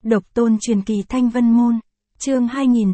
Độc tôn truyền kỳ Thanh Vân Môn, chương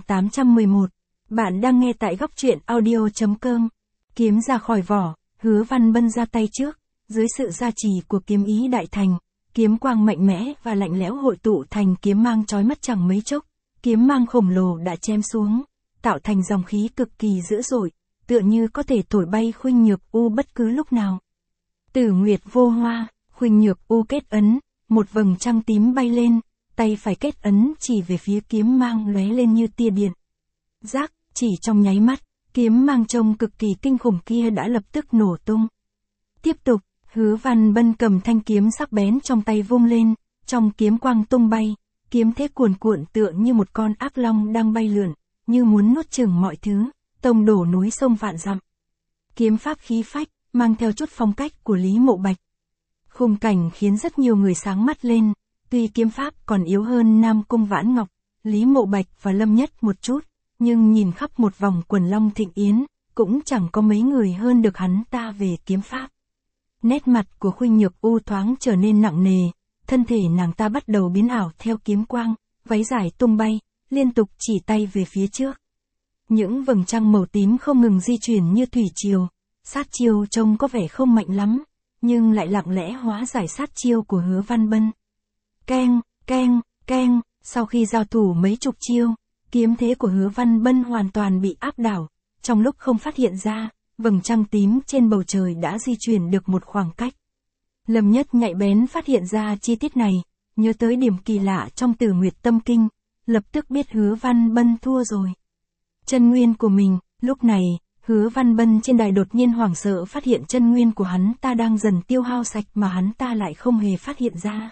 2811. Bạn đang nghe tại góc truyện audio.com. Kiếm ra khỏi vỏ, Hứa Văn Bân ra tay trước, dưới sự gia trì của kiếm ý đại thành, kiếm quang mạnh mẽ và lạnh lẽo hội tụ thành kiếm mang chói mắt chẳng mấy chốc, kiếm mang khổng lồ đã chém xuống, tạo thành dòng khí cực kỳ dữ dội, tựa như có thể thổi bay Khuynh Nhược U bất cứ lúc nào. Tử Nguyệt vô hoa, Khuynh Nhược U kết ấn, một vầng trăng tím bay lên, tay phải kết ấn chỉ về phía kiếm mang lóe lên như tia điện. Rác, chỉ trong nháy mắt, kiếm mang trông cực kỳ kinh khủng kia đã lập tức nổ tung. Tiếp tục, Hứa Văn Bân cầm thanh kiếm sắc bén trong tay vung lên, trong kiếm quang tung bay, kiếm thế cuồn cuộn tựa như một con ác long đang bay lượn, như muốn nuốt chửng mọi thứ, tông đổ núi sông vạn dặm. Kiếm pháp khí phách, mang theo chút phong cách của Lý Mộ Bạch. Khung cảnh khiến rất nhiều người sáng mắt lên, tuy kiếm pháp còn yếu hơn Nam Cung Vãn Ngọc, Lý Mộ Bạch và Lâm Nhất một chút, nhưng nhìn khắp một vòng quần long thịnh yến, cũng chẳng có mấy người hơn được hắn ta về kiếm pháp. Nét mặt của Khuynh Nhược U thoáng trở nên nặng nề, thân thể nàng ta bắt đầu biến ảo theo kiếm quang, váy dài tung bay, liên tục chỉ tay về phía trước. Những vầng trăng màu tím không ngừng di chuyển như thủy triều, sát chiêu trông có vẻ không mạnh lắm, nhưng lại lặng lẽ hóa giải sát chiêu của Hứa Văn Bân. Keng, keng, keng, sau khi giao thủ mấy chục chiêu, kiếm thế của Hứa Văn Bân hoàn toàn bị áp đảo, trong lúc không phát hiện ra, vầng trăng tím trên bầu trời đã di chuyển được một khoảng cách. Lâm Nhất nhạy bén phát hiện ra chi tiết này, nhớ tới điểm kỳ lạ trong Tử Nguyệt Tâm Kinh, lập tức biết Hứa Văn Bân thua rồi. Chân nguyên của mình, lúc này, Hứa Văn Bân trên đài đột nhiên hoảng sợ phát hiện chân nguyên của hắn ta đang dần tiêu hao sạch mà hắn ta lại không hề phát hiện ra.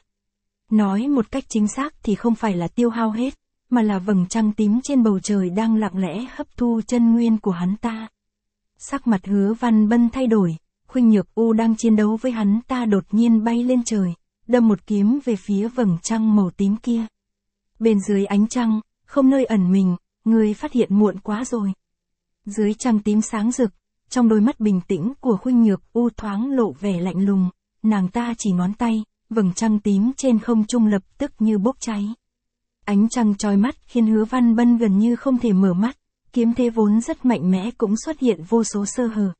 Nói một cách chính xác thì không phải là tiêu hao hết, mà là vầng trăng tím trên bầu trời đang lặng lẽ hấp thu chân nguyên của hắn ta. Sắc mặt Hứa Văn Bân thay đổi, Khuynh Nhược U đang chiến đấu với hắn ta đột nhiên bay lên trời, đâm một kiếm về phía vầng trăng màu tím kia. Bên dưới ánh trăng, không nơi ẩn mình, người phát hiện muộn quá rồi. Dưới trăng tím sáng rực, trong đôi mắt bình tĩnh của Khuynh Nhược U thoáng lộ vẻ lạnh lùng, nàng ta chỉ ngón tay, vầng trăng tím trên không trung lập tức như bốc cháy. Ánh trăng chói mắt khiến Hứa Văn Bân gần như không thể mở mắt, kiếm thế vốn rất mạnh mẽ cũng xuất hiện vô số sơ hở.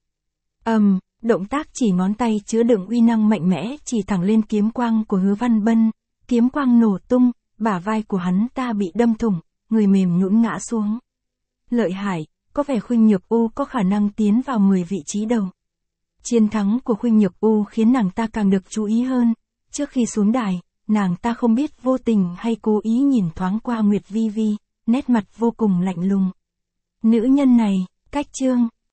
Động tác chỉ ngón tay chứa đựng uy năng mạnh mẽ chỉ thẳng lên kiếm quang của Hứa Văn Bân, kiếm quang nổ tung, bả vai của hắn ta bị đâm thủng, người mềm nhũn ngã xuống. Lợi hại, có vẻ Khuynh Nhược U có khả năng tiến vào 10 vị trí đầu. Chiến thắng của Khuynh Nhược U khiến nàng ta càng được chú ý hơn, trước khi xuống đài, nàng ta không biết vô tình hay cố ý nhìn thoáng qua Nguyệt Vi Vi, nét mặt vô cùng lạnh lùng. Nữ nhân này, cách chương.